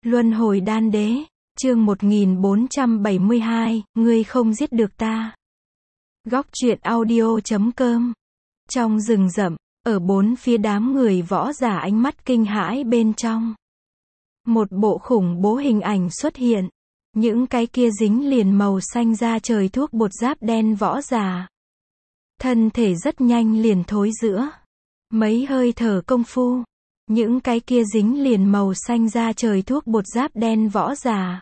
Luân hồi đan đế, chương 1472, ngươi không giết được ta. Góc truyện audio.com. Trong rừng rậm, ở bốn phía đám người võ giả ánh mắt kinh hãi bên trong. Một bộ khủng bố hình ảnh xuất hiện. Những cái kia dính liền màu xanh da trời thuốc bột giáp đen võ giả. Thân thể rất nhanh liền thối rữa. Mấy hơi thở công phu. Những cái kia dính liền màu xanh da trời thuốc bột giáp đen võ giả.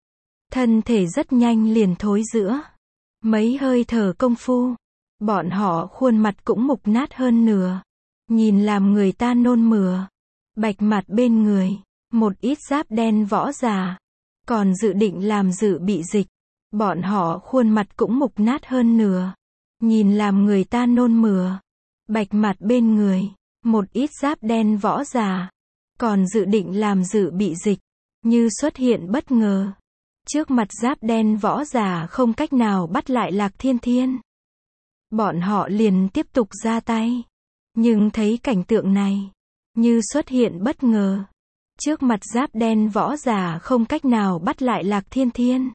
Thân thể rất nhanh liền thối rữa. Mấy hơi thở công phu. Bọn họ khuôn mặt cũng mục nát hơn nửa. Nhìn làm người ta nôn mửa. Bạch mặt bên người. Một ít giáp đen võ giả. Còn dự định làm dự bị dịch. Bọn họ khuôn mặt cũng mục nát hơn nửa. Nhìn làm người ta nôn mửa. Bạch mặt bên người. Một ít giáp đen võ giả. Còn dự định làm dự bị dịch. Như xuất hiện bất ngờ. Trước mặt giáp đen võ giả không cách nào bắt lại Lạc Thiên Thiên. Bọn họ liền tiếp tục ra tay. Nhưng thấy cảnh tượng này. Như xuất hiện bất ngờ. Trước mặt giáp đen võ giả không cách nào bắt lại Lạc Thiên Thiên.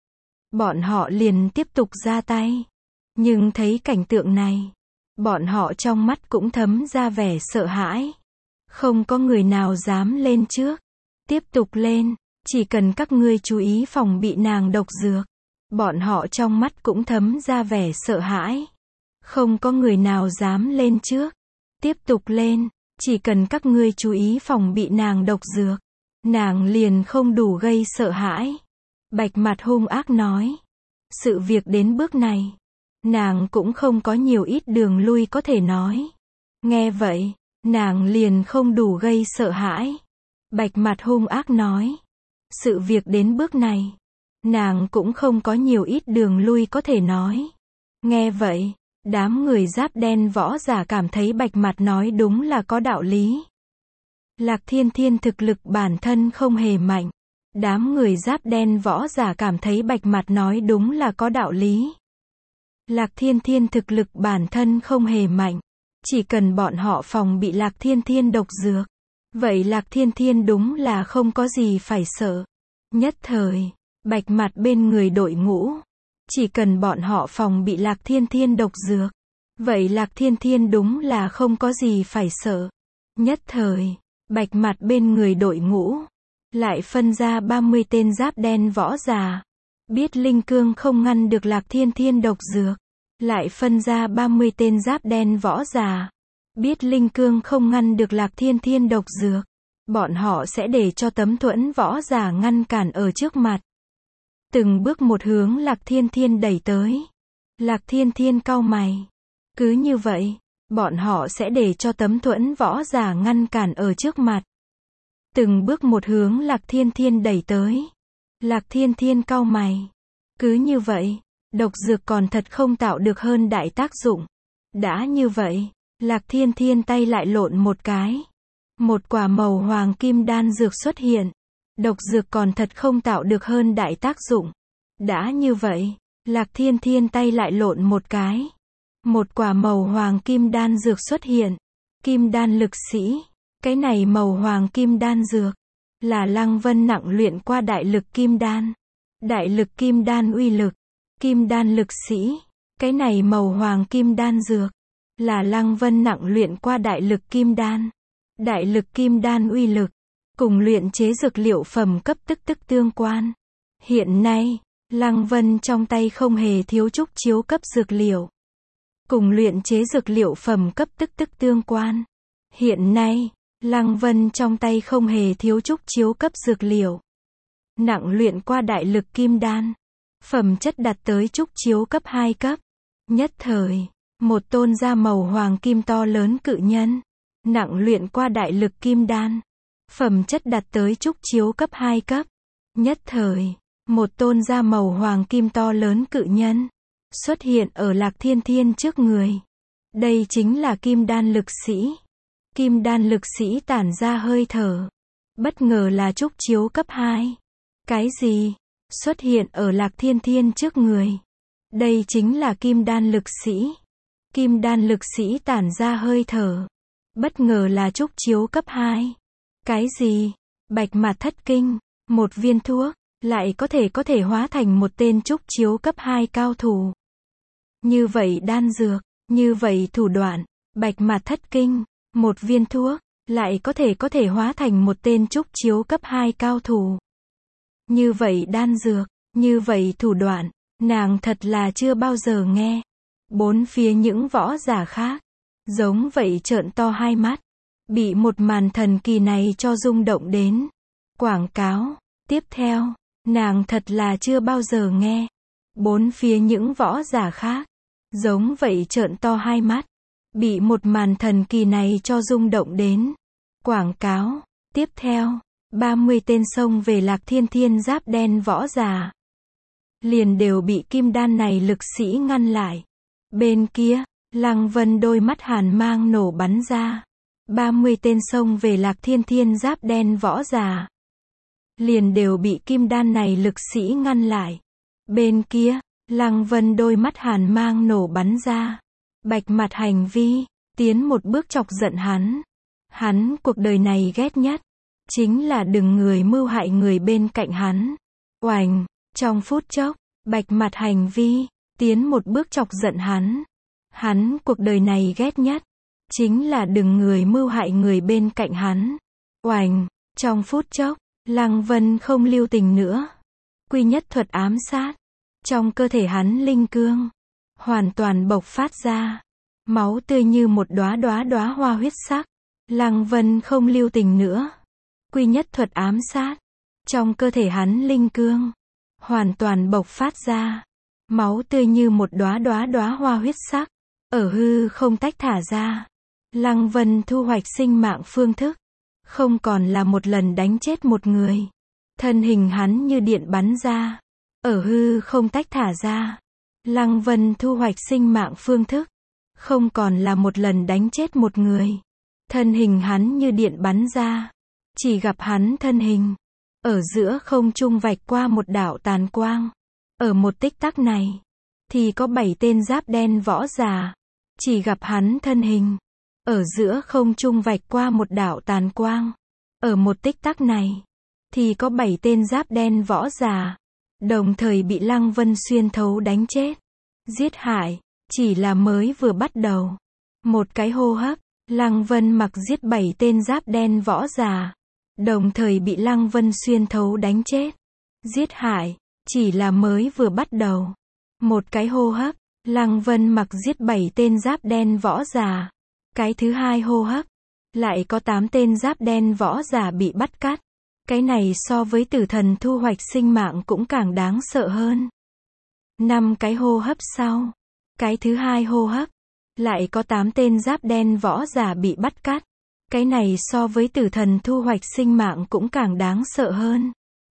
Bọn họ liền tiếp tục ra tay. Nhưng thấy cảnh tượng này. Bọn họ trong mắt cũng thấm ra vẻ sợ hãi. Không có người nào dám lên trước. Tiếp tục lên. Chỉ cần các ngươi chú ý phòng bị nàng độc dược. Bọn họ trong mắt cũng thấm ra vẻ sợ hãi. Không có người nào dám lên trước. Tiếp tục lên. Chỉ cần các ngươi chú ý phòng bị nàng độc dược. Nàng liền không đủ gây sợ hãi. Bạch mặt hung ác nói. Sự việc đến bước này. Nàng cũng không có nhiều ít đường lui có thể nói. Nghe vậy. Nàng liền không đủ gây sợ hãi. Bạch mặt hung ác nói. Sự việc đến bước này. Nàng cũng không có nhiều ít đường lui có thể nói. Nghe vậy. Đám người giáp đen võ giả cảm thấy bạch mặt nói đúng là có đạo lý. Lạc Thiên Thiên thực lực bản thân không hề mạnh. Đám người giáp đen võ giả cảm thấy bạch mặt nói đúng là có đạo lý. Lạc Thiên Thiên thực lực bản thân không hề mạnh. Chỉ cần bọn họ phòng bị Lạc Thiên Thiên độc dược. Vậy Lạc Thiên Thiên đúng là không có gì phải sợ. Nhất thời, bạch mặt bên người đội ngũ. Chỉ cần bọn họ phòng bị Lạc Thiên Thiên độc dược. Vậy Lạc Thiên Thiên đúng là không có gì phải sợ. Nhất thời, bạch mặt bên người đội ngũ. Lại phân ra 30 tên giáp đen võ giả. Biết Linh Cương không ngăn được Lạc Thiên Thiên độc dược. Lại phân ra 30 tên giáp đen võ giả. Biết Linh Cương không ngăn được Lạc Thiên Thiên độc dược. Bọn họ sẽ để cho tấm thuẫn võ giả ngăn cản ở trước mặt. Từng bước một hướng Lạc Thiên Thiên đẩy tới. Lạc Thiên Thiên cau mày. Cứ như vậy, bọn họ sẽ để cho tấm thuẫn võ giả ngăn cản ở trước mặt. Từng bước một hướng Lạc Thiên Thiên đẩy tới. Lạc Thiên Thiên cau mày. Cứ như vậy, độc dược còn thật không tạo được hơn đại tác dụng. Đã như vậy, Lạc Thiên Thiên tay lại lộn một cái. Một quả màu hoàng kim đan dược xuất hiện. Độc dược còn thật không tạo được hơn đại tác dụng. Đã như vậy, Lạc Thiên Thiên tay lại lộn một cái. Một quả màu hoàng kim đan dược xuất hiện. Kim đan lực sĩ. Cái này màu hoàng kim đan dược. Là Lăng Vân nặng luyện qua đại lực kim đan. Đại lực kim đan uy lực. Kim đan lực sĩ. Cái này màu hoàng kim đan dược. Là Lăng Vân nặng luyện qua đại lực kim đan. Đại lực kim đan uy lực. Cùng luyện chế dược liệu phẩm cấp tức tương quan. Hiện nay, Lăng Vân trong tay không hề thiếu trúc chiếu cấp dược liệu. Cùng luyện chế dược liệu phẩm cấp tức tương quan. Hiện nay, Lăng Vân trong tay không hề thiếu trúc chiếu cấp dược liệu. Nặng luyện qua đại lực kim đan. Phẩm chất đạt tới trúc chiếu cấp 2 cấp. Nhất thời, một tôn da màu hoàng kim to lớn cự nhân. Nặng luyện qua đại lực kim đan. Phẩm chất đạt tới trúc chiếu cấp 2 cấp. Nhất thời, một tôn da màu hoàng kim to lớn cự nhân. Xuất hiện ở Lạc Thiên Thiên trước người. Đây chính là kim đan lực sĩ. Kim đan lực sĩ tản ra hơi thở. Bất ngờ là trúc chiếu cấp 2. Cái gì? Xuất hiện ở Lạc Thiên Thiên trước người. Đây chính là kim đan lực sĩ. Kim đan lực sĩ tản ra hơi thở. Bất ngờ là trúc chiếu cấp 2. Cái gì? Bạch mặt thất kinh. Một viên thuốc, lại có thể hóa thành một tên trúc chiếu cấp 2 cao thủ. Như vậy đan dược, như vậy thủ đoạn, bạch mạt thất kinh. Một viên thuốc, lại có thể hóa thành một tên trúc chiếu cấp 2 cao thủ. Như vậy đan dược, như vậy thủ đoạn, nàng thật là chưa bao giờ nghe. Bốn phía những võ giả khác, giống vậy trợn to hai mắt, bị một màn thần kỳ này cho rung động đến. Quảng cáo, tiếp theo, nàng thật là chưa bao giờ nghe. Bốn phía những võ giả khác, giống vậy trợn to hai mắt, bị một màn thần kỳ này cho rung động đến. Quảng cáo, tiếp theo, 30 tên xông về Lạc Thiên Thiên giáp đen võ giả. Liền đều bị kim đan này lực sĩ ngăn lại. Bên kia, Lăng Vân đôi mắt hàn mang nổ bắn ra. 30 tên xông về Lạc Thiên Thiên giáp đen võ giả. Liền đều bị kim đan này lực sĩ ngăn lại. Bên kia, Lăng Vân đôi mắt hàn mang nổ bắn ra. Bạch mặt hành vi, tiến một bước chọc giận hắn. Hắn cuộc đời này ghét nhất, chính là đừng người mưu hại người bên cạnh hắn. Oành, trong phút chốc, bạch mặt hành vi, tiến một bước chọc giận hắn. Hắn cuộc đời này ghét nhất, chính là đừng người mưu hại người bên cạnh hắn. Oành, trong phút chốc, Lăng Vân không lưu tình nữa. Quy nhất thuật ám sát. Trong cơ thể hắn linh cương, hoàn toàn bộc phát ra. Máu tươi như một đóa hoa huyết sắc. Lăng Vân không lưu tình nữa. Quy nhất thuật ám sát. Trong cơ thể hắn linh cương, hoàn toàn bộc phát ra. Máu tươi như một đóa hoa huyết sắc. Ở hư không tách thả ra. Lăng Vân thu hoạch sinh mạng phương thức. Không còn là một lần đánh chết một người. Thân hình hắn như điện bắn ra. Ở hư không tách thả ra. Lăng Vân thu hoạch sinh mạng phương thức. Không còn là một lần đánh chết một người. Thân hình hắn như điện bắn ra. Chỉ gặp hắn thân hình. Ở giữa không trung vạch qua một đạo tàn quang. Ở một tích tắc này. Thì có 7 tên giáp đen võ giả. Chỉ gặp hắn thân hình. Ở giữa không trung vạch qua một đạo tàn quang. Ở một tích tắc này. Thì có 7 tên giáp đen võ giả. Đồng thời bị Lăng Vân xuyên thấu đánh chết. Giết hại. Chỉ là mới vừa bắt đầu. Một cái hô hấp. Lăng Vân mặc giết 7 tên giáp đen võ giả. Đồng thời bị Lăng Vân xuyên thấu đánh chết. Giết hại. Chỉ là mới vừa bắt đầu. Một cái hô hấp. Lăng Vân mặc giết 7 tên giáp đen võ giả. Cái thứ hai hô hấp. Lại có 8 tên giáp đen võ giả bị bắt cắt. Cái này so với tử thần thu hoạch sinh mạng cũng càng đáng sợ hơn. 5 cái hô hấp sau. Cái thứ hai hô hấp. Lại có 8 tên giáp đen võ giả bị bắt cắt. Cái này so với tử thần thu hoạch sinh mạng cũng càng đáng sợ hơn.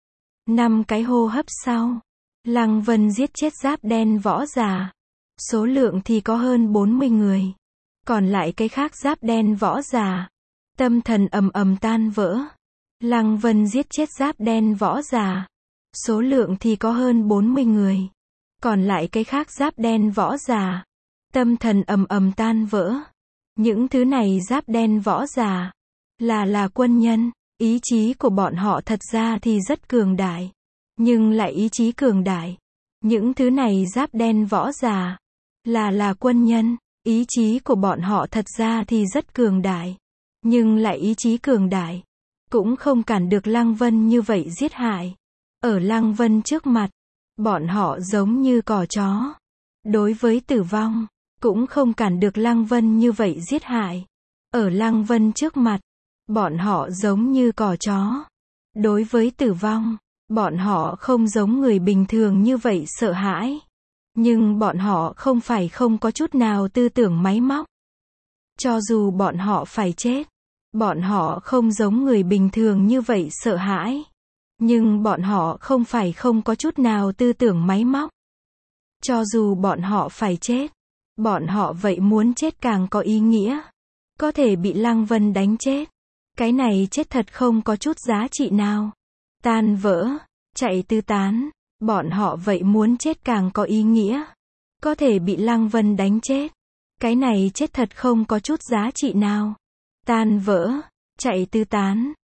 5 cái hô hấp sau. Lăng Vân giết chết giáp đen võ giả. Số lượng thì có hơn 40 người. Còn lại cái khác giáp đen võ giả. Tâm thần ầm ầm tan vỡ. Lăng Vân giết chết giáp đen võ giả. Số lượng thì có hơn 40 người. Còn lại cái khác giáp đen võ giả. Tâm thần ầm ầm tan vỡ. Những thứ này giáp đen võ giả. Là quân nhân. Ý chí của bọn họ thật ra thì rất cường đại. Nhưng lại ý chí cường đại. Những thứ này giáp đen võ giả. Là quân nhân. Ý chí của bọn họ thật ra thì rất cường đại. Nhưng lại ý chí cường đại. Cũng không cản được Lăng Vân như vậy giết hại. Ở Lăng Vân trước mặt. Bọn họ giống như cò chó. Đối với tử vong. Cũng không cản được Lăng Vân như vậy giết hại. Ở Lăng Vân trước mặt. Bọn họ giống như cò chó. Đối với tử vong. Bọn họ không giống người bình thường như vậy sợ hãi. Nhưng bọn họ không phải không có chút nào tư tưởng máy móc. Cho dù bọn họ phải chết. Bọn họ không giống người bình thường như vậy sợ hãi. Nhưng bọn họ không phải không có chút nào tư tưởng máy móc. Cho dù bọn họ phải chết. Bọn họ vậy muốn chết càng có ý nghĩa. Có thể bị Lăng Vân đánh chết. Cái này chết thật không có chút giá trị nào. Tan vỡ. Chạy tứ tán. Bọn họ vậy muốn chết càng có ý nghĩa. Có thể bị Lăng Vân đánh chết. Cái này chết thật không có chút giá trị nào. Tan vỡ. Chạy tứ tán.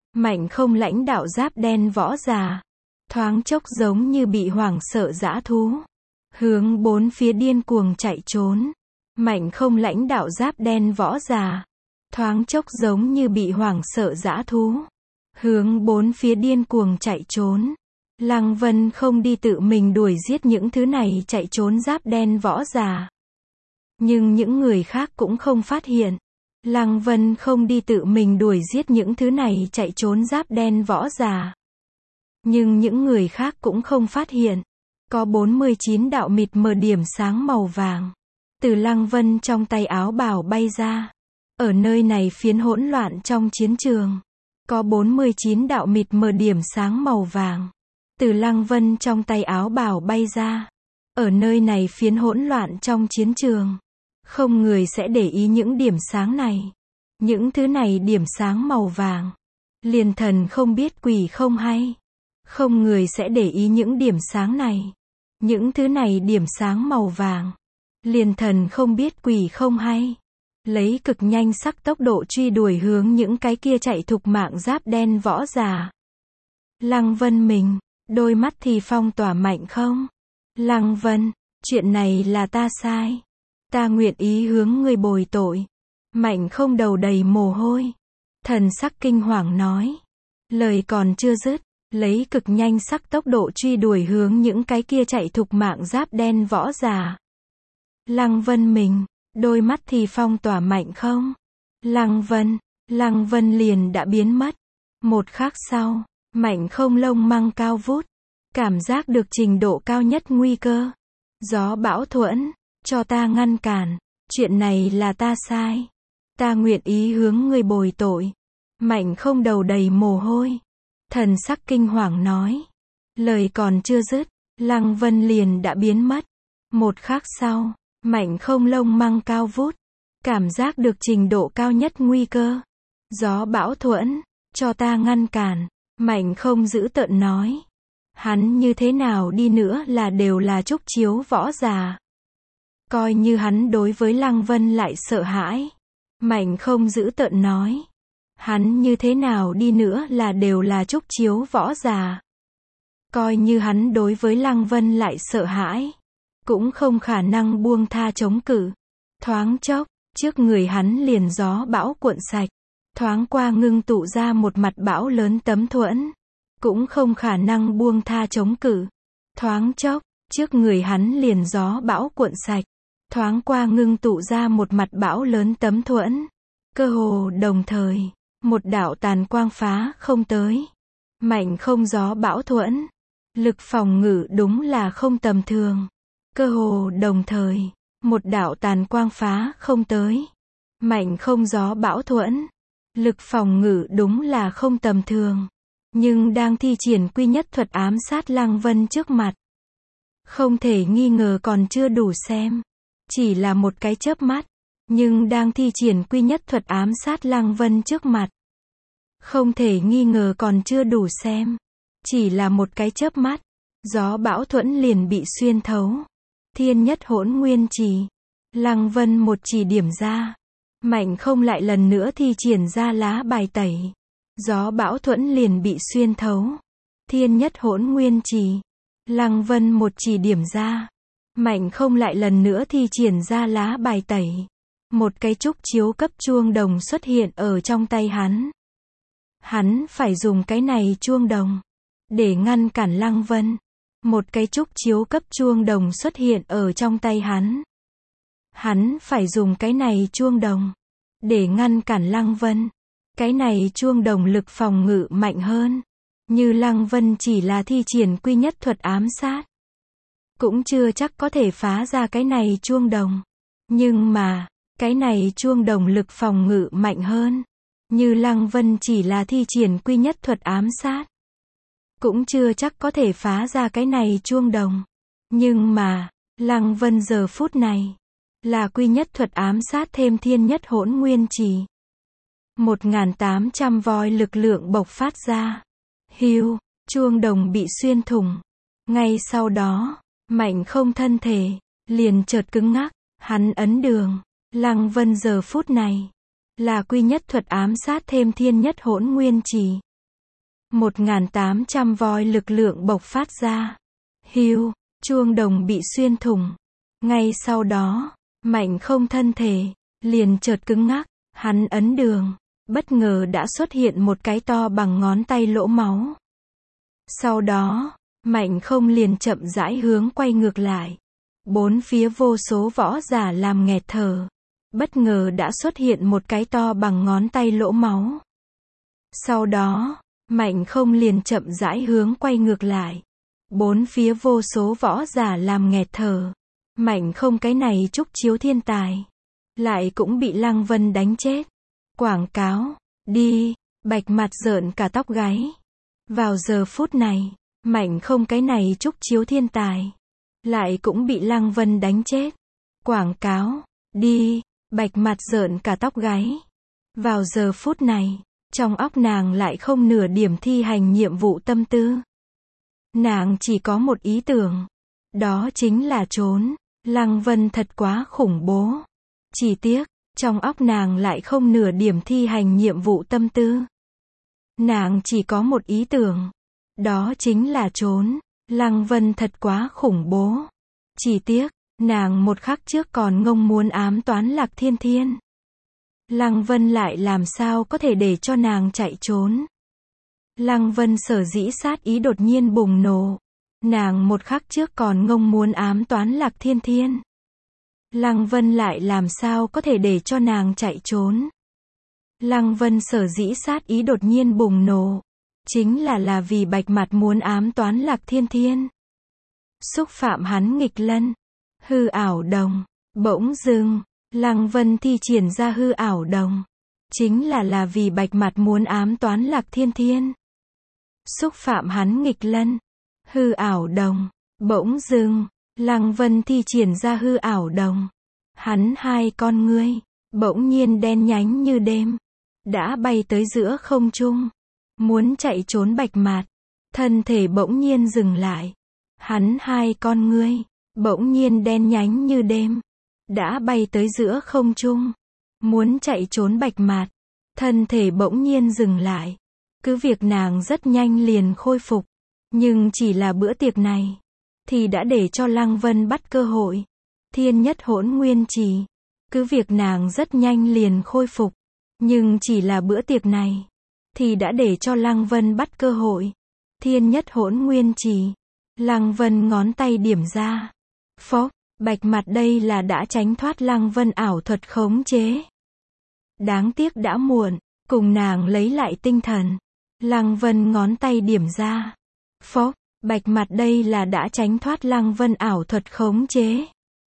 Mạnh không lãnh đạo giáp đen võ giả. Thoáng chốc giống như bị hoảng sợ dã thú. Hướng bốn phía điên cuồng chạy trốn. Mạnh không lãnh đạo giáp đen võ giả. Thoáng chốc giống như bị hoảng sợ dã thú. Hướng bốn phía điên cuồng chạy trốn. Lăng Vân không đi tự mình đuổi giết những thứ này chạy trốn giáp đen võ giả. Nhưng những người khác cũng không phát hiện. Lăng Vân không đi tự mình đuổi giết những thứ này chạy trốn giáp đen võ giả. Nhưng những người khác cũng không phát hiện. Có 49 đạo mịt mờ điểm sáng màu vàng. Từ Lăng Vân trong tay áo bào bay ra. Ở nơi này phiến hỗn loạn trong chiến trường. Có 49 đạo mịt mờ điểm sáng màu vàng. Từ Lăng Vân trong tay áo bào bay ra. Ở nơi này phiến hỗn loạn trong chiến trường. Không người sẽ để ý những điểm sáng này. Những thứ này điểm sáng màu vàng. Liền thần không biết quỷ không hay. Không người sẽ để ý những điểm sáng này. Những thứ này điểm sáng màu vàng. Liền thần không biết quỷ không hay. Lấy cực nhanh sắc tốc độ truy đuổi hướng những cái kia chạy thục mạng giáp đen võ giả. Lăng Vân mình, đôi mắt thì phong tỏa Mạnh không. Lăng Vân, chuyện này là ta sai. Ta nguyện ý hướng ngươi bồi tội. Mạnh không đầu đầy mồ hôi. Thần sắc kinh hoàng nói. Lời còn chưa dứt, lấy cực nhanh sắc tốc độ truy đuổi hướng những cái kia chạy thục mạng giáp đen võ giả. Lăng Vân mình, đôi mắt thì phong tỏa Mạnh không. Lăng Vân liền đã biến mất. Một khắc sau, Mạnh không lông măng cao vút. Cảm giác được trình độ cao nhất nguy cơ. Gió bão thuẫn, cho ta ngăn cản. Chuyện này là ta sai. Ta nguyện ý hướng ngươi bồi tội. Mạnh không đầu đầy mồ hôi. Thần sắc kinh hoàng nói. Lời còn chưa dứt, Lăng Vân liền đã biến mất. Một khắc sau, Mạnh không lông măng cao vút. Cảm giác được trình độ cao nhất nguy cơ. Gió bão thuẫn, cho ta ngăn cản. Mạnh không giữ tợn nói. Hắn như thế nào đi nữa là đều là trúc chiếu võ giả. Coi như hắn đối với Lăng Vân lại sợ hãi. Mạnh không giữ tợn nói. Hắn như thế nào đi nữa là đều là trúc chiếu võ giả. Coi như hắn đối với Lăng Vân lại sợ hãi. Cũng không khả năng buông tha chống cự. Thoáng chốc, trước người hắn liền gió bão cuộn sạch. Thoáng qua ngưng tụ ra một mặt bão lớn tấm thuẫn. Cũng không khả năng buông tha chống cự. Thoáng chốc, trước người hắn liền gió bão cuộn sạch. Thoáng qua ngưng tụ ra một mặt bão lớn tấm thuẫn. Cơ hồ đồng thời, một đạo tàn quang phá không tới. Mạnh không gió bão thuẫn. Lực phòng ngự đúng là không tầm thường. Cơ hồ đồng thời, một đạo tàn quang phá không tới. Mạnh không gió bão thuẫn. Lực phòng ngự đúng là không tầm thường. Nhưng đang thi triển quy nhất thuật ám sát Lăng Vân trước mặt. Không thể nghi ngờ còn chưa đủ xem. Chỉ là một cái chớp mắt. Nhưng đang thi triển quy nhất thuật ám sát Lăng Vân trước mặt. Không thể nghi ngờ còn chưa đủ xem. Chỉ là một cái chớp mắt. Gió bão thuẫn liền bị xuyên thấu. Thiên nhất hỗn nguyên chỉ. Lăng Vân một chỉ điểm ra. Mạnh không lại lần nữa thi triển ra lá bài tẩy. Gió bão thuẫn liền bị xuyên thấu. Thiên nhất hỗn nguyên chỉ. Lăng Vân một chỉ điểm ra. Mạnh không lại lần nữa thi triển ra lá bài tẩy. Một cái trúc chiếu cấp chuông đồng xuất hiện ở trong tay hắn. Hắn phải dùng cái này chuông đồng để ngăn cản Lăng Vân. Một cái trúc chiếu cấp chuông đồng xuất hiện ở trong tay hắn. Hắn phải dùng cái này chuông đồng để ngăn cản Lăng Vân. Cái này chuông đồng lực phòng ngự mạnh hơn. Như Lăng Vân chỉ là thi triển quy nhất thuật ám sát. Cũng chưa chắc có thể phá ra cái này chuông đồng. Nhưng mà, cái này chuông đồng lực phòng ngự mạnh hơn. Như Lăng Vân chỉ là thi triển quy nhất thuật ám sát. Cũng chưa chắc có thể phá ra cái này chuông đồng. Nhưng mà, Lăng Vân giờ phút này là quy nhất thuật ám sát thêm thiên nhất hỗn nguyên chỉ. 1800 voi lực lượng bộc phát ra. Hiu, chuông đồng bị xuyên thủng. Ngay sau đó, Mạnh không thân thể liền chợt cứng ngắc, hắn ấn đường. Lăng Vân giờ phút này là quy nhất thuật ám sát thêm thiên nhất hỗn nguyên chỉ. 1.800 voi lực lượng bộc phát ra. Hưu, chuông đồng bị xuyên thủng. Ngay sau đó, Mạnh Không thân thể liền chợt cứng ngắc, hắn ấn đường, bất ngờ đã xuất hiện một cái to bằng ngón tay lỗ máu. Sau đó, Mạnh Không liền chậm rãi hướng quay ngược lại. Bốn phía vô số võ giả làm nghẹt thở. Bất ngờ đã xuất hiện một cái to bằng ngón tay lỗ máu. Sau đó, Mạnh Không liền chậm rãi hướng quay ngược lại. Bốn phía vô số võ giả làm nghẹt thở. Mạnh Không cái này trúc chiếu thiên tài. Lại cũng bị Lăng Vân đánh chết. Quảng cáo, đi, Bạch Mặt rợn cả tóc gáy. Vào giờ phút này, Mạnh Không cái này trúc chiếu thiên tài. Lại cũng bị Lăng Vân đánh chết. Quảng cáo, đi, Bạch Mặt rợn cả tóc gáy. Vào giờ phút này, trong óc nàng lại không nửa điểm thi hành nhiệm vụ tâm tư. Nàng chỉ có một ý tưởng. Đó chính là trốn. Lăng Vân thật quá khủng bố. Chỉ tiếc, trong óc nàng lại không nửa điểm thi hành nhiệm vụ tâm tư. Nàng chỉ có một ý tưởng. Đó chính là trốn. Lăng Vân thật quá khủng bố. Chỉ tiếc, nàng một khắc trước còn ngông muốn ám toán Lạc Thiên Thiên. Lăng Vân lại làm sao có thể để cho nàng chạy trốn. Lăng Vân sở dĩ sát ý đột nhiên bùng nổ. Nàng một khắc trước còn ngông muốn ám toán Lạc Thiên Thiên. Lăng Vân lại làm sao có thể để cho nàng chạy trốn. Lăng Vân sở dĩ sát ý đột nhiên bùng nổ. Chính là vì Bạch Mặt muốn ám toán Lạc Thiên Thiên. Xúc phạm hắn nghịch lân. Hư ảo đồng. Bỗng dưng, Lăng Vân thi triển ra hư ảo đồng. Chính là vì Bạch Mặt muốn ám toán Lạc Thiên Thiên. Xúc phạm hắn nghịch lân. Hư ảo đồng. Bỗng dưng, Lăng Vân thi triển ra hư ảo đồng. Hắn hai con ngươi, bỗng nhiên đen nhánh như đêm. Đã bay tới giữa không trung. Muốn chạy trốn Bạch Mặt. Thân thể bỗng nhiên dừng lại. Hắn hai con ngươi, bỗng nhiên đen nhánh như đêm. Đã bay tới giữa không trung. Muốn chạy trốn Bạch Mặt. Thân thể bỗng nhiên dừng lại. Cứ việc nàng rất nhanh liền khôi phục. Nhưng chỉ là bữa tiệc này. Thì đã để cho Lăng Vân bắt cơ hội. Thiên nhất hỗn nguyên trì. Cứ việc nàng rất nhanh liền khôi phục. Nhưng chỉ là bữa tiệc này. Thì đã để cho Lăng Vân bắt cơ hội. Thiên nhất hỗn nguyên trì. Lăng Vân ngón tay điểm ra. Phốc, Bạch Mặt đây là đã tránh thoát Lăng Vân ảo thuật khống chế. Đáng tiếc đã muộn, cùng nàng lấy lại tinh thần. Lăng Vân ngón tay điểm ra. Phốc, Bạch Mặt đây là đã tránh thoát Lăng Vân ảo thuật khống chế.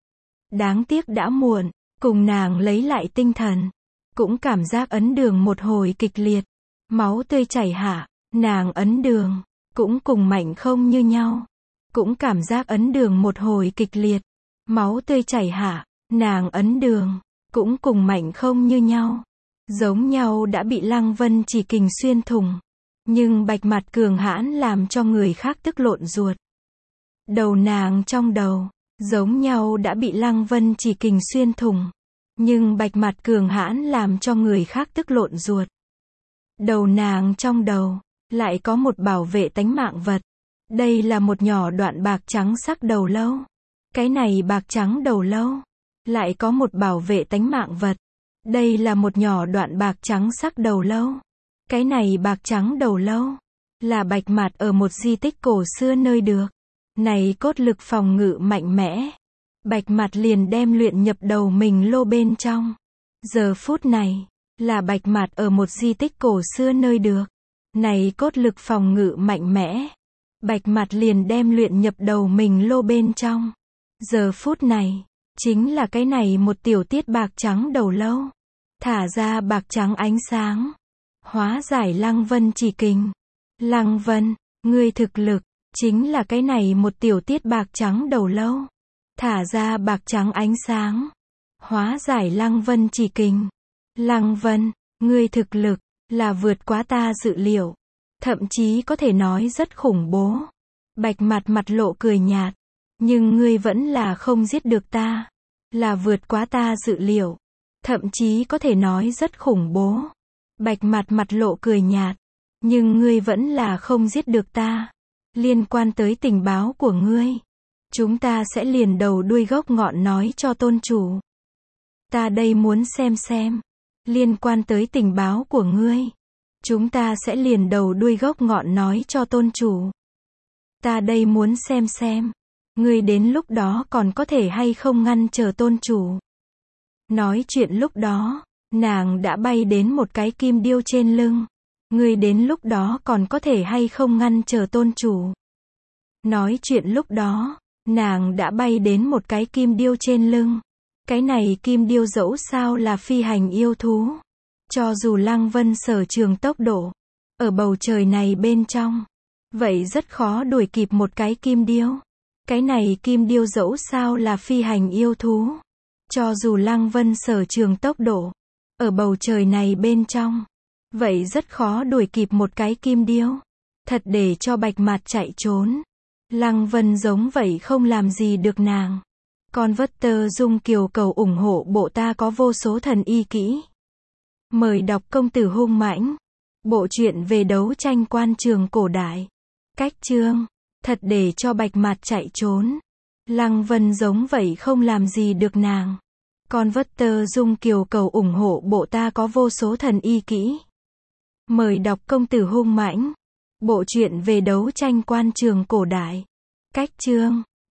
Đáng tiếc đã muộn, cùng nàng lấy lại tinh thần. Cũng cảm giác ấn đường một hồi kịch liệt. Máu tươi chảy hạ, nàng ấn đường, cũng cùng Mạnh Không như nhau. Cũng cảm giác ấn đường một hồi kịch liệt. Máu tươi chảy hạ, nàng ấn đường, cũng cùng Mạnh Không như nhau. Giống nhau đã bị Lăng Vân chỉ kình xuyên thủng. Nhưng Bạch Mặt cường hãn làm cho người khác tức lộn ruột. Đầu nàng trong đầu, giống nhau đã bị Lăng Vân chỉ kình xuyên thủng. Nhưng Bạch Mặt cường hãn làm cho người khác tức lộn ruột. Đầu nàng trong đầu, lại có một bảo vệ tánh mạng vật. Đây là một nhỏ đoạn bạc trắng sắc đầu lâu. Cái này bạc trắng đầu lâu, lại có một bảo vệ tánh mạng vật. Đây là một nhỏ đoạn bạc trắng sắc đầu lâu. Cái này bạc trắng đầu lâu, là Bạch Mặt ở một di tích cổ xưa nơi được. Này cốt lực phòng ngự mạnh mẽ. Bạch Mặt liền đem luyện nhập đầu mình lô bên trong. Giờ phút này, là Bạch Mặt ở một di tích cổ xưa nơi được. Này cốt lực phòng ngự mạnh mẽ. Bạch Mặt liền đem luyện nhập đầu mình lô bên trong. Giờ phút này, chính là cái này một tiểu tiết bạc trắng đầu lâu. Thả ra bạc trắng ánh sáng. Hóa giải Lăng Vân chỉ kình. Lăng Vân, ngươi thực lực, chính là cái này một tiểu tiết bạc trắng đầu lâu. Thả ra bạc trắng ánh sáng. Hóa giải Lăng Vân chỉ kình. Lăng Vân, ngươi thực lực, là vượt quá ta dự liệu. Thậm chí có thể nói rất khủng bố. Bạch Mặt mặt lộ cười nhạt. Nhưng ngươi vẫn là không giết được ta. Là vượt quá ta dự liệu. Thậm chí có thể nói rất khủng bố. Bạch Mặt mặt lộ cười nhạt. Nhưng ngươi vẫn là không giết được ta. Liên quan tới tình báo của ngươi, chúng ta sẽ liền đầu đuôi gốc ngọn nói cho tôn chủ. Ta đây muốn xem. Liên quan tới tình báo của ngươi, chúng ta sẽ liền đầu đuôi gốc ngọn nói cho tôn chủ. Ta đây muốn xem. Ngươi đến lúc đó còn có thể hay không ngăn trở tôn chủ. Nói chuyện lúc đó, nàng đã bay đến một cái kim điêu trên lưng. Ngươi đến lúc đó còn có thể hay không ngăn trở tôn chủ. Nói chuyện lúc đó, nàng đã bay đến một cái kim điêu trên lưng. Cái này kim điêu dẫu sao là phi hành yêu thú. Cho dù Lăng Vân sở trường tốc độ, ở bầu trời này bên trong, vậy rất khó đuổi kịp một cái kim điêu. Cái này kim điêu dẫu sao là phi hành yêu thú. Cho dù Lăng Vân sở trường tốc độ, ở bầu trời này bên trong, vậy rất khó đuổi kịp một cái kim điêu. Thật để cho Bạch Mạt chạy trốn. Lăng Vân giống vậy không làm gì được nàng. Con vất tơ dung kiều cầu ủng hộ bộ ta có vô số thần y kỹ. Mời đọc Công tử hung mãnh. Bộ truyện về đấu tranh quan trường cổ đại. Cách chương. Thật để cho Bạch Mạt chạy trốn. Lăng Vân giống vậy không làm gì được nàng. Con vất tơ dung kiều cầu ủng hộ bộ ta có vô số thần y kỹ. Mời đọc Công tử hung mãnh. Bộ truyện về đấu tranh quan trường cổ đại. Cách chương.